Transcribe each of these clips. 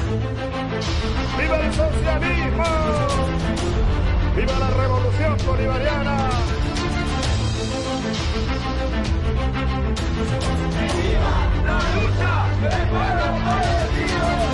¡Viva el socialismo! ¡Viva la revolución bolivariana! ¡Viva la lucha del pueblo colectivo!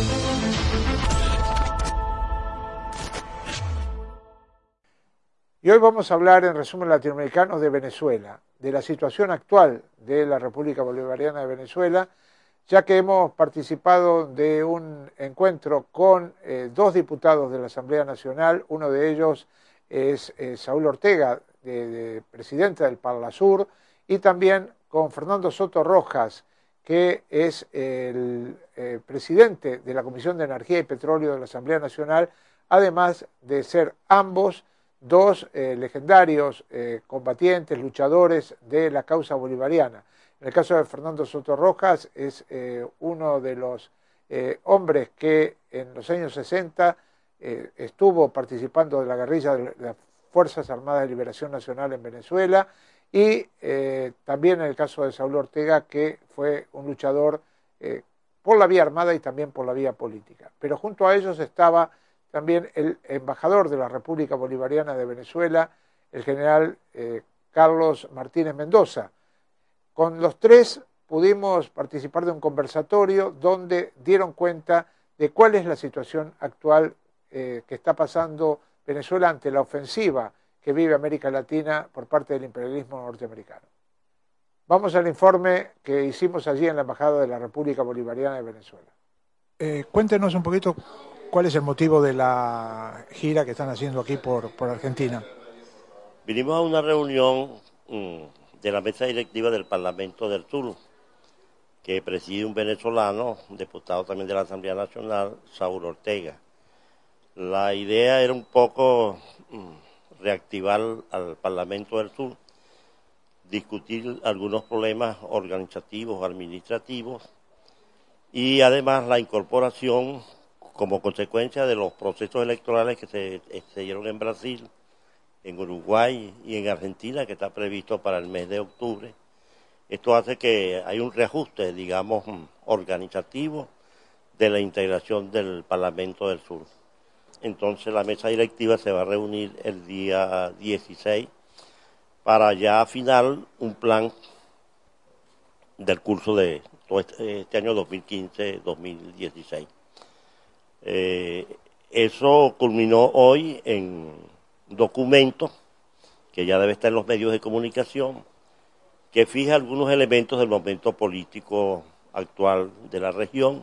Y hoy vamos a hablar, en resumen latinoamericano, de Venezuela, de la situación actual de la República Bolivariana de Venezuela, ya que hemos participado de un encuentro con dos diputados de la Asamblea Nacional. Uno de ellos es Saúl Ortega, presidente del Parlasur, y también con Fernando Soto Rojas, que es el presidente de la Comisión de Energía y Petróleo de la Asamblea Nacional, además de ser ambos dos legendarios combatientes, luchadores de la causa bolivariana. En el caso de Fernando Soto Rojas, es uno de los hombres que en los años 60 estuvo participando de la guerrilla de las Fuerzas Armadas de Liberación Nacional en Venezuela, y también en el caso de Saúl Ortega, que fue un luchador por la vía armada y también por la vía política. Pero junto a ellos estaba también el embajador de la República Bolivariana de Venezuela, el general Carlos Martínez Mendoza. Con los tres pudimos participar de un conversatorio donde dieron cuenta de cuál es la situación actual que está pasando Venezuela ante la ofensiva que vive América Latina por parte del imperialismo norteamericano. Vamos al informe que hicimos allí en la Embajada de la República Bolivariana de Venezuela. Cuéntenos un poquito cuál es el motivo de la gira que están haciendo aquí por Argentina. Vinimos a una reunión de la mesa directiva del Parlamento del Sur, que preside un venezolano, diputado también de la Asamblea Nacional, Saúl Ortega. La idea era un poco reactivar al Parlamento del Sur, discutir algunos problemas organizativos, administrativos, y además la incorporación como consecuencia de los procesos electorales que se dieron en Brasil, en Uruguay y en Argentina, que está previsto para el mes de octubre. Esto hace que hay un reajuste, digamos, organizativo de la integración del Parlamento del Sur. Entonces la mesa directiva se va a reunir el día 16 para ya afinar un plan del curso de todo este año 2015-2016. Eso culminó hoy en un documento que ya debe estar en los medios de comunicación, que fija algunos elementos del momento político actual de la región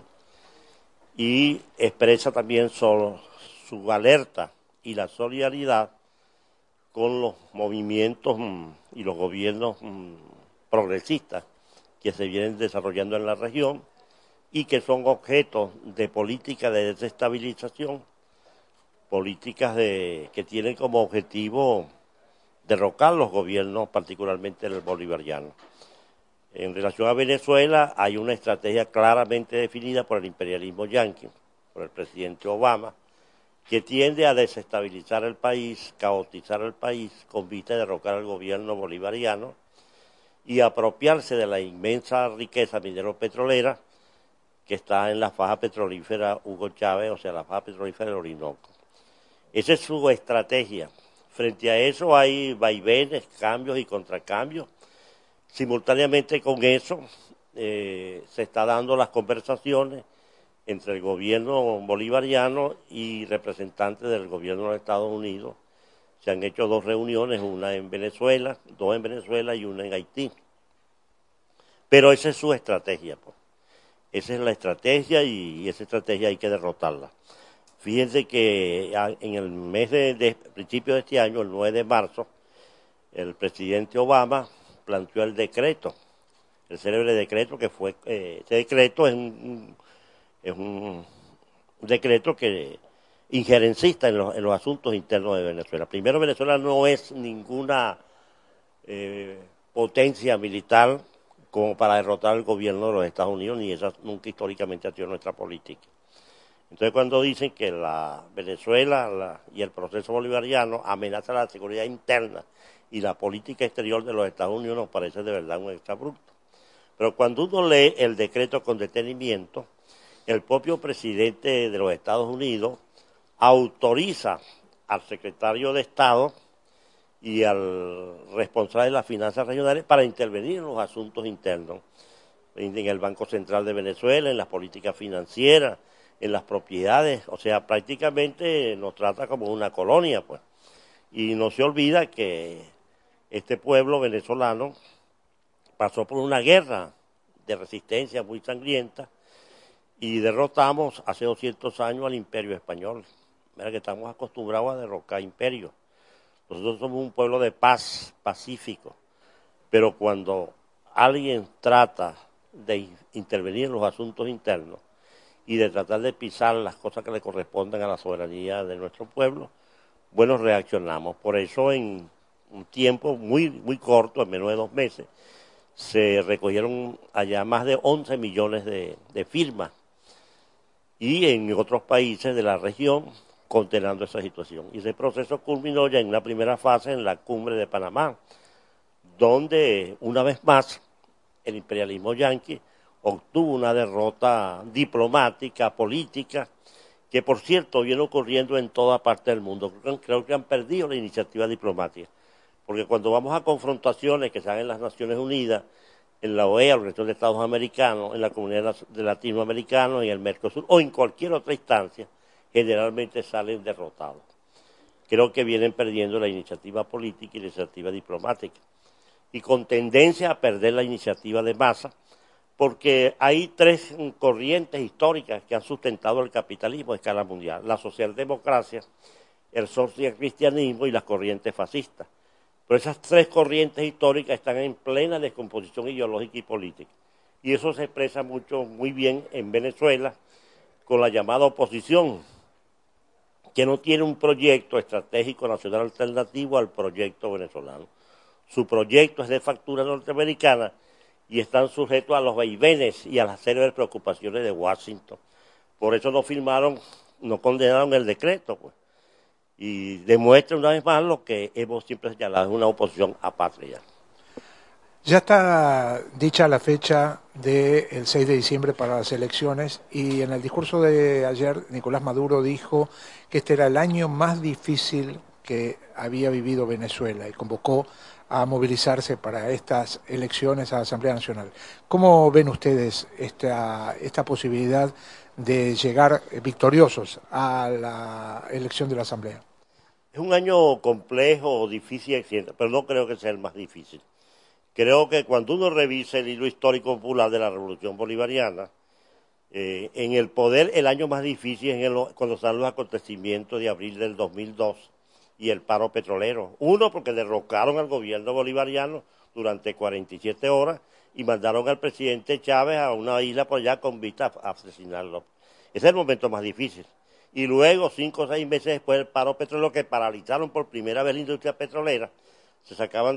y expresa también su alerta y la solidaridad con los movimientos y los gobiernos progresistas que se vienen desarrollando en la región y que son objeto de políticas de desestabilización, políticas que tienen como objetivo derrocar los gobiernos, particularmente el bolivariano. En relación a Venezuela, hay una estrategia claramente definida por el imperialismo yanqui, por el presidente Obama, que tiende a desestabilizar el país, caotizar el país, con vista de derrocar al gobierno bolivariano y apropiarse de la inmensa riqueza minero-petrolera que está en la faja petrolífera Hugo Chávez, o sea, la faja petrolífera del Orinoco. Esa es su estrategia. Frente a eso hay vaivenes, cambios y contracambios. Simultáneamente con eso se está dando las conversaciones entre el gobierno bolivariano y representantes del gobierno de Estados Unidos. Se han hecho dos reuniones, dos en Venezuela y una en Haití. Pero esa es su estrategia, pues. Esa es la estrategia y esa estrategia hay que derrotarla. Fíjense que en el mes de principio de este año, el 9 de marzo, el presidente Obama planteó el decreto, el célebre decreto que fue, ese decreto es un decreto que injerencista en los asuntos internos de Venezuela. Primero, Venezuela no es ninguna potencia militar como para derrotar al gobierno de los Estados Unidos, ni esa nunca históricamente ha sido nuestra política. Entonces, cuando dicen que la Venezuela y el proceso bolivariano amenaza la seguridad interna y la política exterior de los Estados Unidos, nos parece de verdad un exabrupto. Pero cuando uno lee el decreto con detenimiento, el propio presidente de los Estados Unidos autoriza al secretario de Estado y al responsable de las finanzas regionales para intervenir en los asuntos internos, en el Banco Central de Venezuela, en las políticas financieras, en las propiedades, o sea, prácticamente nos trata como una colonia, pues. Y no se olvida que este pueblo venezolano pasó por una guerra de resistencia muy sangrienta y derrotamos hace 200 años al Imperio Español. Mira que estamos acostumbrados a derrocar imperios. Nosotros somos un pueblo de paz, pacífico, pero cuando alguien trata de intervenir en los asuntos internos y de tratar de pisar las cosas que le corresponden a la soberanía de nuestro pueblo, bueno, reaccionamos. Por eso en un tiempo muy corto, en menos de 2 meses, se recogieron allá más de 11 millones de firmas y en otros países de la región condenando esa situación. Y ese proceso culminó ya en una primera fase en la cumbre de Panamá, donde una vez más el imperialismo yanqui obtuvo una derrota diplomática, política, que por cierto viene ocurriendo en toda parte del mundo. Creo que han perdido la iniciativa diplomática, porque cuando vamos a confrontaciones que se dan en las Naciones Unidas, en la OEA, la Organización de Estados Americanos, en la Comunidad de Latinoamericanos, en el Mercosur o en cualquier otra instancia, generalmente salen derrotados. Creo que vienen perdiendo la iniciativa política y la iniciativa diplomática, y con tendencia a perder la iniciativa de masa, porque hay 3 corrientes históricas que han sustentado el capitalismo a escala mundial: la socialdemocracia, el socialcristianismo y las corrientes fascistas. Pero esas 3 corrientes históricas están en plena descomposición ideológica y política. Y eso se expresa muy bien en Venezuela con la llamada oposición, que no tiene un proyecto estratégico nacional alternativo al proyecto venezolano. Su proyecto es de factura norteamericana y están sujetos a los vaivenes y a las serias preocupaciones de Washington. Por eso no condenaron el decreto, pues. Y demuestra una vez más lo que hemos siempre señalado, es una oposición apátrida. Ya está dicha la fecha del 6 de diciembre para las elecciones y en el discurso de ayer Nicolás Maduro dijo que este era el año más difícil que había vivido Venezuela y convocó a movilizarse para estas elecciones a la Asamblea Nacional. ¿Cómo ven ustedes esta posibilidad de llegar victoriosos a la elección de la Asamblea? Es un año complejo, difícil, pero no creo que sea el más difícil. Creo que cuando uno revisa el hilo histórico popular de la Revolución Bolivariana, en el poder el año más difícil es cuando están los acontecimientos de abril del 2002 y el paro petrolero. Uno, porque derrocaron al gobierno bolivariano durante 47 horas y mandaron al presidente Chávez a una isla por allá con vista a asesinarlo. Ese es el momento más difícil. Y luego, 5 o 6 meses después del paro petrolero, que paralizaron por primera vez la industria petrolera, se sacaban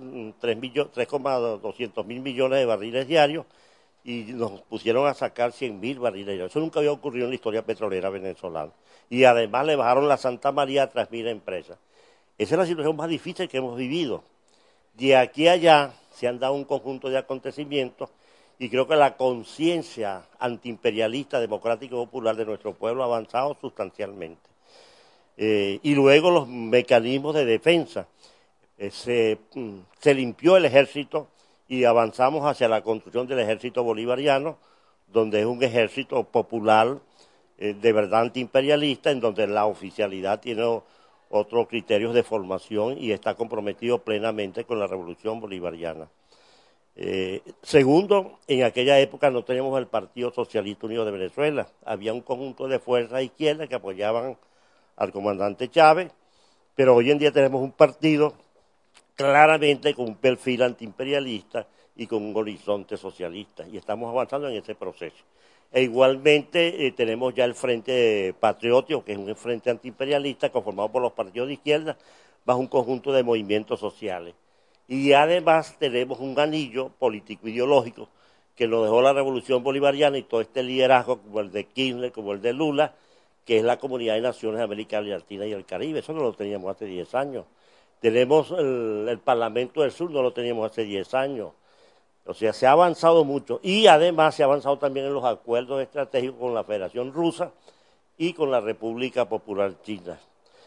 3,200 millones de barriles diarios y nos pusieron a sacar 100.000 barriles diarios. Eso nunca había ocurrido en la historia petrolera venezolana. Y además le bajaron la Santa María a 3.000 empresas. Esa es la situación más difícil que hemos vivido. De aquí a allá se han dado un conjunto de acontecimientos y creo que la conciencia antiimperialista, democrática y popular de nuestro pueblo ha avanzado sustancialmente. Y luego los mecanismos de defensa. Se limpió el ejército y avanzamos hacia la construcción del ejército bolivariano, donde es un ejército popular de verdad antiimperialista, en donde la oficialidad tiene otros criterios de formación y está comprometido plenamente con la revolución bolivariana. Segundo, en aquella época no teníamos el Partido Socialista Unido de Venezuela, había un conjunto de fuerzas izquierdas que apoyaban al comandante Chávez, pero hoy en día tenemos un partido claramente con un perfil antiimperialista y con un horizonte socialista, y estamos avanzando en ese proceso. E igualmente tenemos ya el Frente Patriótico, que es un frente antiimperialista conformado por los partidos de izquierda, bajo un conjunto de movimientos sociales. Y además tenemos un anillo político-ideológico que nos dejó la Revolución Bolivariana y todo este liderazgo, como el de Kirchner, como el de Lula, que es la Comunidad de Naciones de América Latina y el Caribe. Eso no lo teníamos hace 10 años. Tenemos el Parlamento del Sur, no lo teníamos hace 10 años. O sea, se ha avanzado mucho y además se ha avanzado también en los acuerdos estratégicos con la Federación Rusa y con la República Popular China.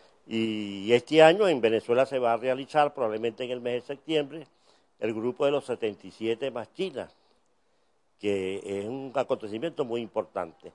Y este año en Venezuela se va a realizar, probablemente en el mes de septiembre, el grupo de los 77 más China, que es un acontecimiento muy importante.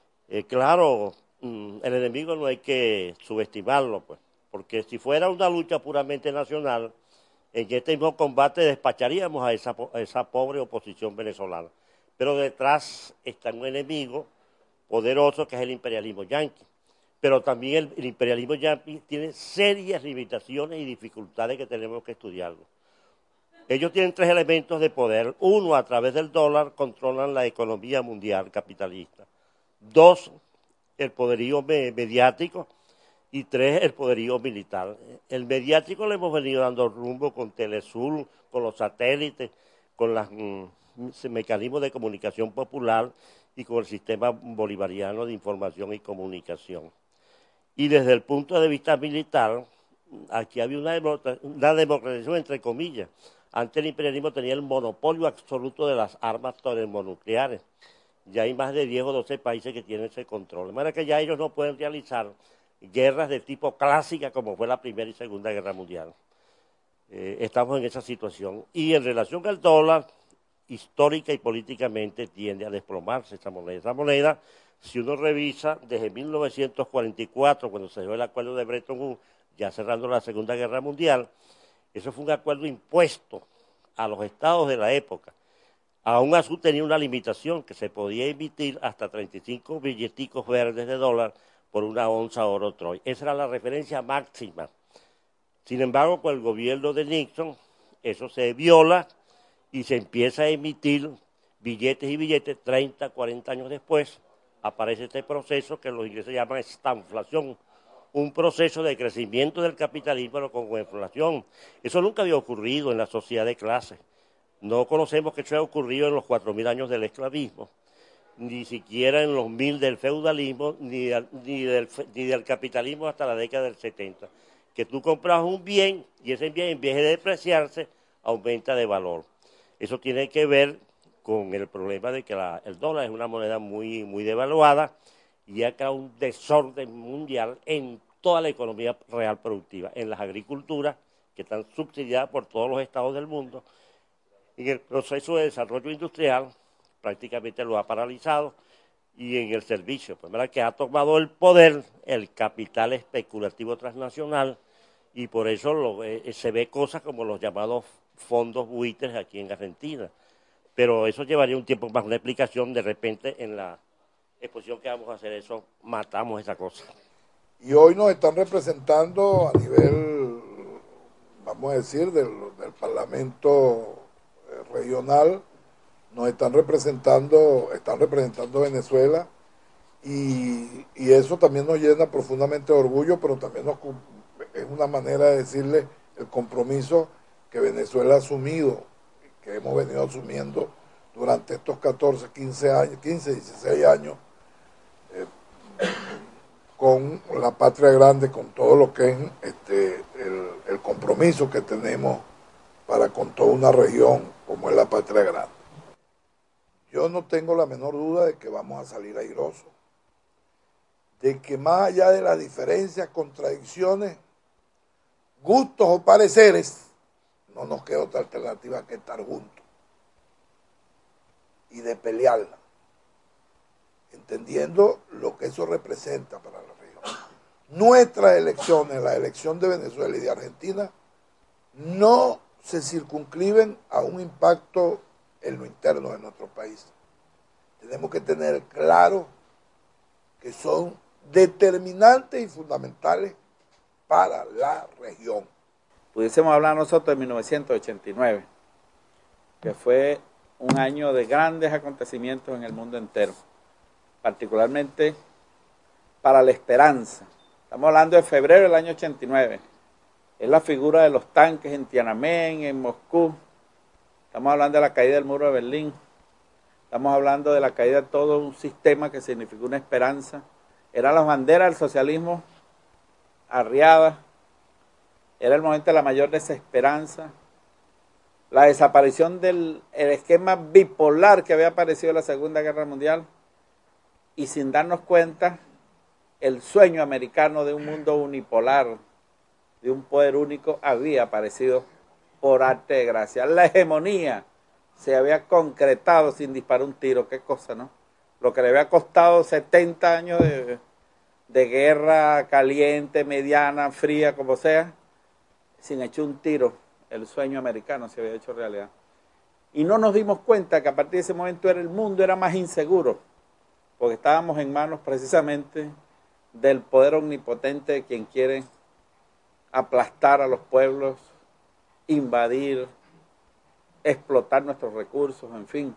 Claro, el enemigo no hay que subestimarlo, pues, porque si fuera una lucha puramente nacional, en este mismo combate despacharíamos a esa pobre oposición venezolana. Pero detrás está un enemigo poderoso que es el imperialismo yanqui. Pero también el imperialismo yanqui tiene serias limitaciones y dificultades que tenemos que estudiarlo. Ellos tienen tres elementos de poder. Uno, a través del dólar, controlan la economía mundial capitalista. Dos, el poderío mediático. Y tres, el poderío militar. El mediático le hemos venido dando rumbo con Telesur, con los satélites, con los mecanismos de comunicación popular y con el sistema bolivariano de información y comunicación. Y desde el punto de vista militar, aquí había una democratización entre comillas. Antes el imperialismo tenía el monopolio absoluto de las armas termonucleares. Ya hay más de 10 o 12 países que tienen ese control. De manera que ya ellos no pueden realizar guerras de tipo clásica como fue la Primera y Segunda Guerra Mundial. Estamos en esa situación. Y en relación al dólar, histórica y políticamente tiende a desplomarse esa moneda. Esa moneda, si uno revisa desde 1944, cuando se dio el acuerdo de Bretton Woods, ya cerrando la Segunda Guerra Mundial, eso fue un acuerdo impuesto a los estados de la época. Aún así tenía una limitación que se podía emitir hasta 35 billeticos verdes de dólar por una onza oro Troy. Esa era la referencia máxima. Sin embargo, con el gobierno de Nixon, eso se viola y se empieza a emitir billetes y billetes. 30, 40 años después aparece este proceso que los ingleses llaman estanflación, un proceso de crecimiento del capitalismo pero con inflación. Eso nunca había ocurrido en la sociedad de clases. No conocemos que eso haya ocurrido en los 4.000 años del esclavismo, ni siquiera en los 1.000 del feudalismo, ni del capitalismo hasta la década del 70. Que tú compras un bien y ese bien, en vez de depreciarse, aumenta de valor. Eso tiene que ver con el problema de que el dólar es una moneda muy, muy devaluada y ha creado un desorden mundial en toda la economía real productiva, en las agriculturas, que están subsidiadas por todos los estados del mundo, en el proceso de desarrollo industrial, prácticamente lo ha paralizado, y en el servicio, pues, que ha tomado el poder el capital especulativo transnacional, y por eso se ve cosas como los llamados fondos buitres aquí en Argentina. Pero eso llevaría un tiempo más, una explicación. De repente en la exposición que vamos a hacer eso, matamos esa cosa. Y hoy nos están representando a nivel, vamos a decir, del Parlamento regional, nos están representando Venezuela, y eso también nos llena profundamente de orgullo, pero también es una manera de decirle el compromiso que Venezuela ha asumido, que hemos venido asumiendo durante estos 14, 15, 16 años, con la patria grande, con todo lo que es el compromiso que tenemos para con toda una región como es la patria grande. Yo no tengo la menor duda de que vamos a salir airosos, de que más allá de las diferencias, contradicciones, gustos o pareceres, no nos queda otra alternativa que estar juntos y de pelearla, entendiendo lo que eso representa para la región. Nuestras elecciones, la elección de Venezuela y de Argentina, no se circunscriben a un impacto en lo interno de nuestro país. Tenemos que tener claro que son determinantes y fundamentales para la región. Pudiésemos hablar nosotros de 1989, que fue un año de grandes acontecimientos en el mundo entero, particularmente para la esperanza. Estamos hablando de febrero del año 89. Es la figura de los tanques en Tiananmen, en Moscú. Estamos hablando de la caída del muro de Berlín. Estamos hablando de la caída de todo un sistema que significó una esperanza. Eran las banderas del socialismo arriadas. Era el momento de la mayor desesperanza. la desaparición del esquema bipolar que había aparecido en la Segunda Guerra Mundial, y sin darnos cuenta, el sueño americano de un mundo unipolar, de un poder único, había aparecido por arte de gracia. La hegemonía se había concretado sin disparar un tiro. Qué cosa, ¿no? Lo que le había costado 70 años de guerra caliente, mediana, fría, como sea, sin echar un tiro, el sueño americano se había hecho realidad. Y no nos dimos cuenta que a partir de ese momento el mundo era más inseguro, porque estábamos en manos precisamente del poder omnipotente de quien quiere aplastar a los pueblos, invadir, explotar nuestros recursos, en fin.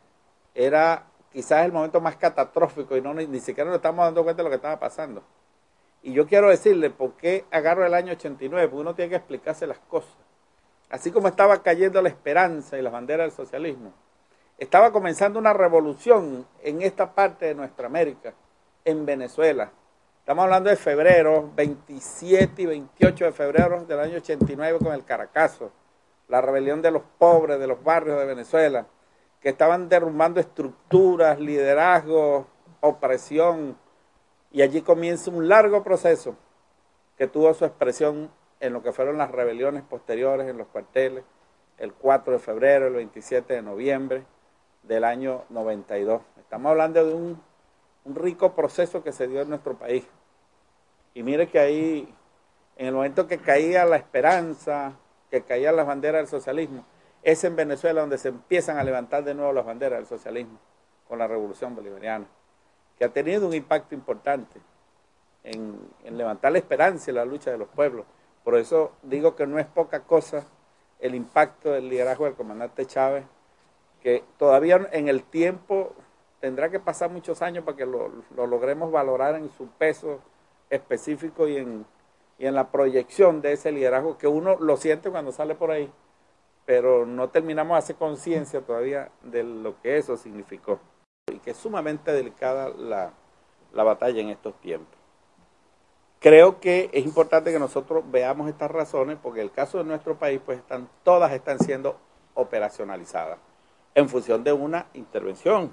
Era quizás el momento más catastrófico y ni siquiera nos estamos dando cuenta de lo que estaba pasando. Y yo quiero decirle por qué agarro el año 89, porque uno tiene que explicarse las cosas. Así como estaba cayendo la esperanza y las banderas del socialismo, estaba comenzando una revolución en esta parte de nuestra América, en Venezuela. Estamos hablando de febrero, 27 y 28 de febrero del año 89 con el Caracazo, la rebelión de los pobres de los barrios de Venezuela, que estaban derrumbando estructuras, liderazgos, opresión, y allí comienza un largo proceso que tuvo su expresión en lo que fueron las rebeliones posteriores en los cuarteles, el 4 de febrero, el 27 de noviembre del año 92. Estamos hablando de un rico proceso que se dio en nuestro país. Y mire que ahí, en el momento que caía la esperanza, que caían las banderas del socialismo, es en Venezuela donde se empiezan a levantar de nuevo las banderas del socialismo con la revolución bolivariana, que ha tenido un impacto importante en levantar la esperanza y la lucha de los pueblos. Por eso digo que no es poca cosa el impacto del liderazgo del comandante Chávez, que todavía en el tiempo tendrá que pasar muchos años para que lo logremos valorar en su peso específico y en la proyección de ese liderazgo, que uno lo siente cuando sale por ahí, pero no terminamos de hacer conciencia todavía de lo que eso significó. Y que es sumamente delicada la batalla en estos tiempos. Creo que es importante que nosotros veamos estas razones, porque el caso de nuestro país, pues todas están siendo operacionalizadas en función de una intervención.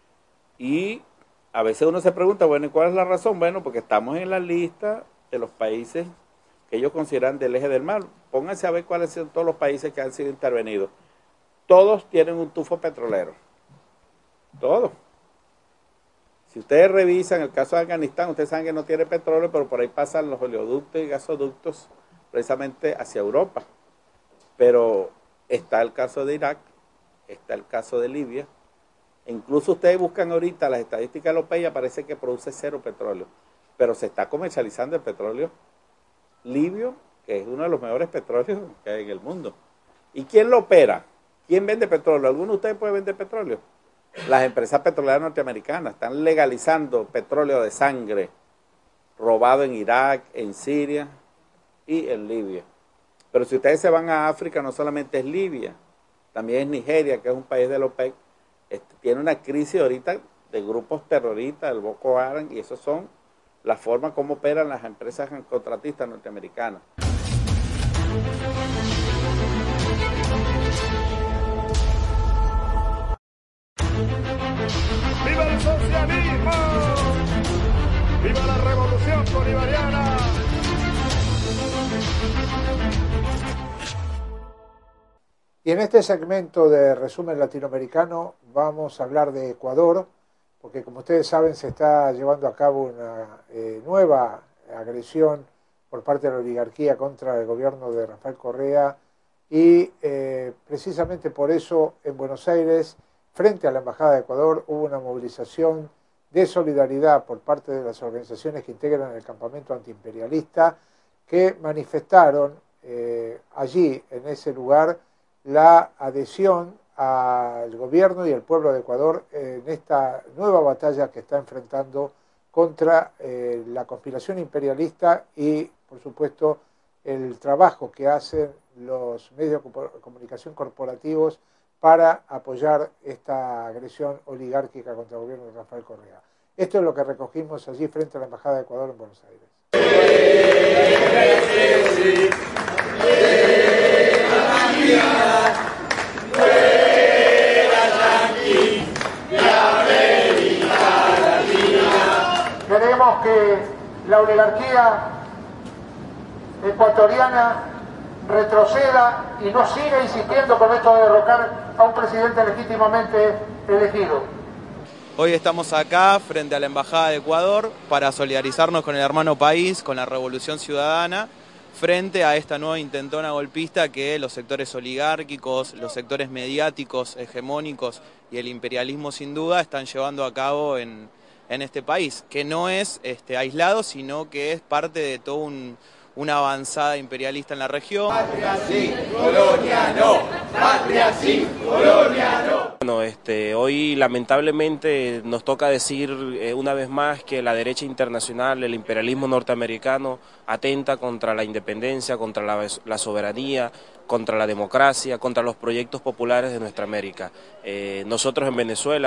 Y a veces uno se pregunta, bueno, ¿y cuál es la razón? Bueno, porque estamos en la lista de los países que ellos consideran del eje del mal. Pónganse a ver cuáles son todos los países que han sido intervenidos. Todos tienen un tufo petrolero. Todos. Si ustedes revisan el caso de Afganistán, ustedes saben que no tiene petróleo, pero por ahí pasan los oleoductos y gasoductos precisamente hacia Europa. Pero está el caso de Irak, está el caso de Libia. E incluso ustedes buscan ahorita las estadísticas de la OPEP y aparece que produce cero petróleo. Pero se está comercializando el petróleo libio, que es uno de los mejores petróleos que hay en el mundo. ¿Y quién lo opera? ¿Quién vende petróleo? ¿Alguno de ustedes puede vender petróleo? Las empresas petroleras norteamericanas están legalizando petróleo de sangre robado en Irak, en Siria y en Libia. Pero si ustedes se van a África, no solamente es Libia, también es Nigeria, que es un país de la OPEC, tiene una crisis ahorita de grupos terroristas, del Boko Haram, y eso son las formas como operan las empresas contratistas norteamericanas. ¡Viva el socialismo! ¡Viva la revolución bolivariana! Y en este segmento de resumen latinoamericano vamos a hablar de Ecuador, porque como ustedes saben se está llevando a cabo una nueva agresión por parte de la oligarquía contra el gobierno de Rafael Correa, y precisamente por eso en Buenos Aires, frente a la Embajada de Ecuador, hubo una movilización de solidaridad por parte de las organizaciones que integran el campamento antiimperialista, que manifestaron allí, en ese lugar, la adhesión al gobierno y al pueblo de Ecuador en esta nueva batalla que está enfrentando contra la conspiración imperialista y, por supuesto, el trabajo que hacen los medios de comunicación corporativos para apoyar esta agresión oligárquica contra el gobierno de Rafael Correa. Esto es lo que recogimos allí frente a la Embajada de Ecuador en Buenos Aires. que la oligarquía ecuatoriana retroceda y no siga insistiendo con esto de derrocar a un presidente legítimamente elegido. Hoy estamos acá frente a la Embajada de Ecuador para solidarizarnos con el hermano país, con la Revolución Ciudadana, frente a esta nueva intentona golpista que los sectores oligárquicos, los sectores mediáticos hegemónicos y el imperialismo sin duda están llevando a cabo en este país, que no es aislado, sino que es parte de todo una avanzada imperialista en la región. Patria sí, colonia no. Patria sí, colonia no. Bueno, hoy lamentablemente nos toca decir una vez más que la derecha internacional, el imperialismo norteamericano, atenta contra la independencia, contra la soberanía, contra la democracia, contra los proyectos populares de nuestra América. Nosotros en Venezuela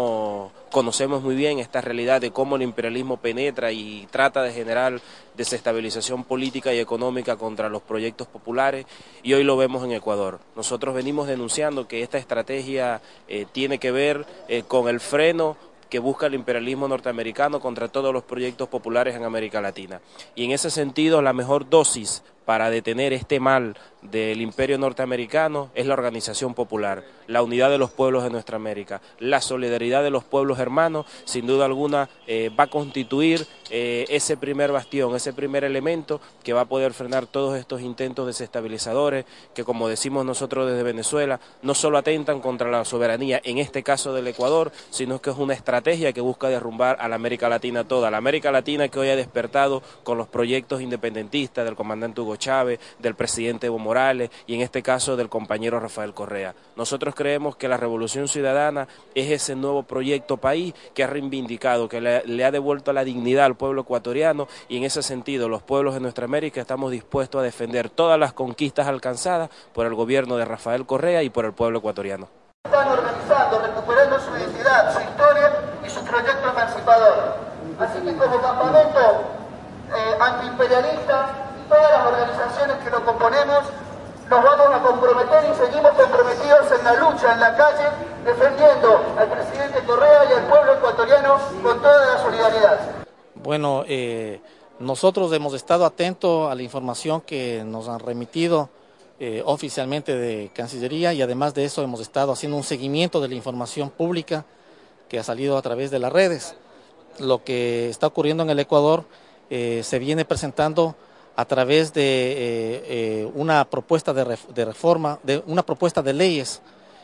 conocemos muy bien esta realidad de cómo el imperialismo penetra y trata de generar desestabilización política y económica contra los proyectos populares, y hoy lo vemos en Ecuador. Nosotros venimos denunciando que esta estrategia tiene que ver con el freno que busca el imperialismo norteamericano contra todos los proyectos populares en América Latina. Y en ese sentido, la mejor dosis para detener este mal del imperio norteamericano es la organización popular, la unidad de los pueblos de nuestra América, la solidaridad de los pueblos hermanos, sin duda alguna va a constituir ese primer bastión, ese primer elemento que va a poder frenar todos estos intentos desestabilizadores que, como decimos nosotros desde Venezuela, no solo atentan contra la soberanía, en este caso del Ecuador, sino que es una estrategia que busca derrumbar a la América Latina toda, la América Latina que hoy ha despertado con los proyectos independentistas del comandante Hugo Chávez, del presidente Evo Morales y en este caso del compañero Rafael Correa. Nosotros creemos que la Revolución Ciudadana es ese nuevo proyecto país que ha reivindicado, que le ha devuelto la dignidad al pueblo ecuatoriano, y en ese sentido los pueblos de nuestra América estamos dispuestos a defender todas las conquistas alcanzadas por el gobierno de Rafael Correa y por el pueblo ecuatoriano. Están organizando, recuperando su identidad, su historia y su proyecto emancipador. Así que como campamento antiimperialista, todas las organizaciones que nos componemos nos vamos a comprometer y seguimos comprometidos en la lucha, en la calle, defendiendo al presidente Correa y al pueblo ecuatoriano con toda la solidaridad. Bueno, nosotros hemos estado atentos a la información que nos han remitido oficialmente de Cancillería, y además de eso hemos estado haciendo un seguimiento de la información pública que ha salido a través de las redes. Lo que está ocurriendo en el Ecuador se viene presentando a través de una propuesta de reforma, de una propuesta de leyes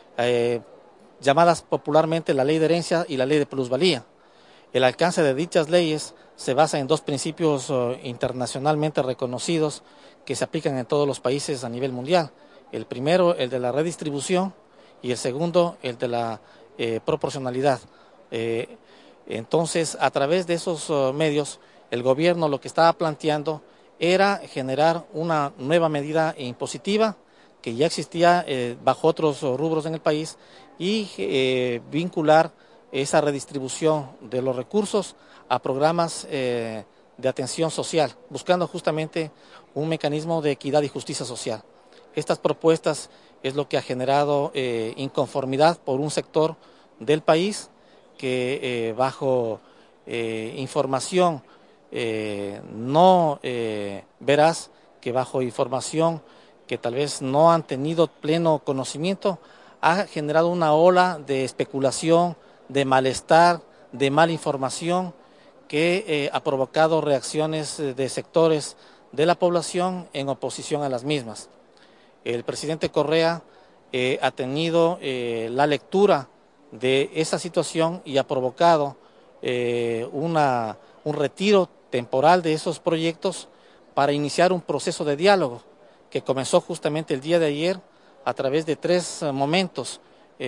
llamadas popularmente la Ley de Herencia y la Ley de Plusvalía. El alcance de dichas leyes se basa en dos principios internacionalmente reconocidos que se aplican en todos los países a nivel mundial. El primero, el de la redistribución, y el segundo, el de la proporcionalidad. Entonces, a través de esos medios, el gobierno lo que estaba planteando era generar una nueva medida impositiva que ya existía bajo otros rubros en el país, y vincular esa redistribución de los recursos a programas de atención social, buscando justamente un mecanismo de equidad y justicia social. Estas propuestas es lo que ha generado inconformidad por un sector del país que bajo información no veraz, que bajo información que tal vez no han tenido pleno conocimiento, ha generado una ola de especulación, de malestar, de mala información, que ha provocado reacciones de sectores de la población en oposición a las mismas. El presidente Correa ha tenido la lectura de esa situación y ha provocado un retiro temporal de esos proyectos para iniciar un proceso de diálogo que comenzó justamente el día de ayer a través de 3 momentos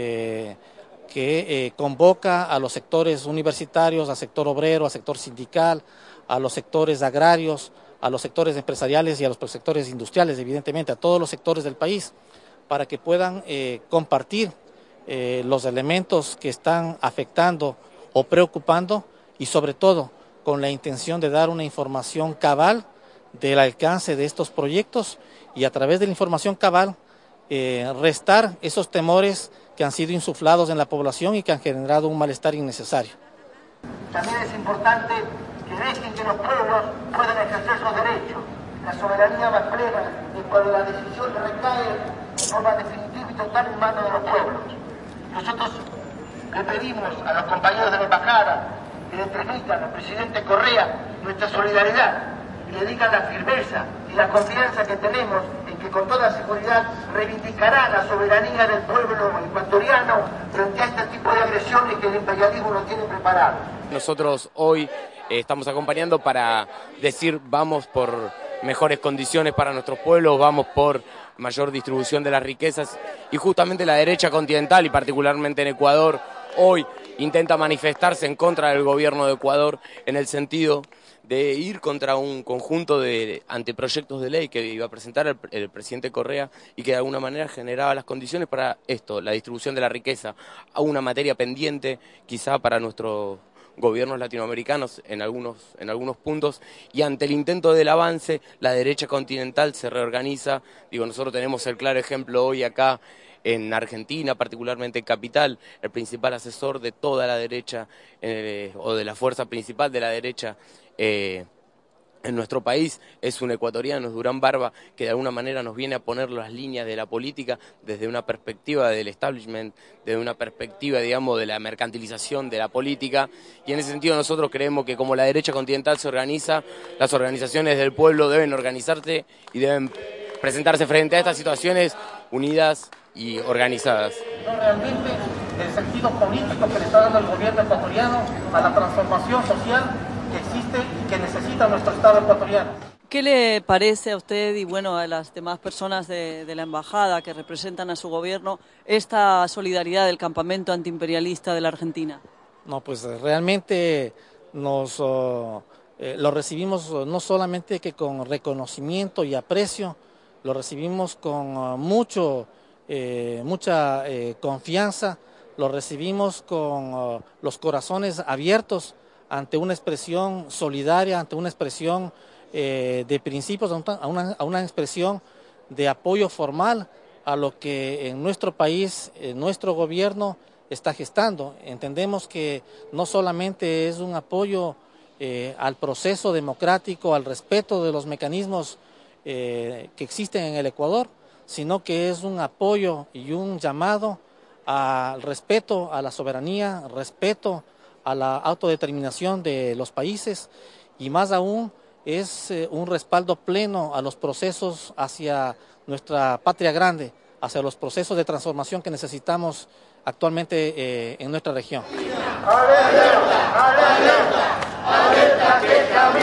que convoca a los sectores universitarios, al sector obrero, al sector sindical, a los sectores agrarios, a los sectores empresariales y a los sectores industriales, evidentemente a todos los sectores del país, para que puedan compartir los elementos que están afectando o preocupando, y sobre todo con la intención de dar una información cabal del alcance de estos proyectos, y a través de la información cabal restar esos temores que han sido insuflados en la población y que han generado un malestar innecesario. También es importante que dejen que los pueblos puedan ejercer sus derechos. La soberanía va plena y cuando la decisión recae de forma definitiva y total en manos de los pueblos. Nosotros le pedimos a los compañeros de la embajada que le transmitan al presidente Correa nuestra solidaridad y le digan la firmeza y la confianza que tenemos en que con toda seguridad reivindicará la soberanía del pueblo ecuatoriano frente a este tipo de agresiones que el imperialismo nos tiene preparado. Nosotros hoy estamos acompañando para decir vamos por mejores condiciones para nuestros pueblos, vamos por mayor distribución de las riquezas y justamente la derecha continental y particularmente en Ecuador hoy intenta manifestarse en contra del gobierno de Ecuador en el sentido de ir contra un conjunto de anteproyectos de ley que iba a presentar el presidente Correa y que de alguna manera generaba las condiciones para esto, la distribución de la riqueza, a una materia pendiente quizá para nuestros gobiernos latinoamericanos en algunos puntos, y ante el intento del avance la derecha continental se reorganiza. Nosotros tenemos el claro ejemplo hoy acá en Argentina, particularmente en Capital, el principal asesor de toda la derecha o de la fuerza principal de la derecha en nuestro país es un ecuatoriano, es Durán Barba, que de alguna manera nos viene a poner las líneas de la política desde una perspectiva del establishment, desde una perspectiva, digamos, de la mercantilización de la política, y en ese sentido nosotros creemos que como la derecha continental se organiza, las organizaciones del pueblo deben organizarse y deben presentarse frente a estas situaciones unidas y organizadas. Realmente el sentido político que le está dando el gobierno ecuatoriano a la transformación social que existe y que necesita nuestro Estado ecuatoriano. ¿Qué le parece a usted y a las demás personas de la embajada que representan a su gobierno esta solidaridad del campamento antiimperialista de la Argentina? No, pues realmente lo recibimos no solamente que con reconocimiento y aprecio, lo recibimos con mucha confianza, lo recibimos con los corazones abiertos ante una expresión solidaria, ante una expresión de principios, a una expresión de apoyo formal a lo que en nuestro país, nuestro gobierno está gestando. Entendemos que no solamente es un apoyo al proceso democrático, al respeto de los mecanismos que existen en el Ecuador, sino que es un apoyo y un llamado al respeto a la soberanía, respeto a la autodeterminación de los países, y más aún es un respaldo pleno a los procesos hacia nuestra patria grande, hacia los procesos de transformación que necesitamos actualmente en nuestra región. ¡Alerta! ¡Alerta! ¡Alerta que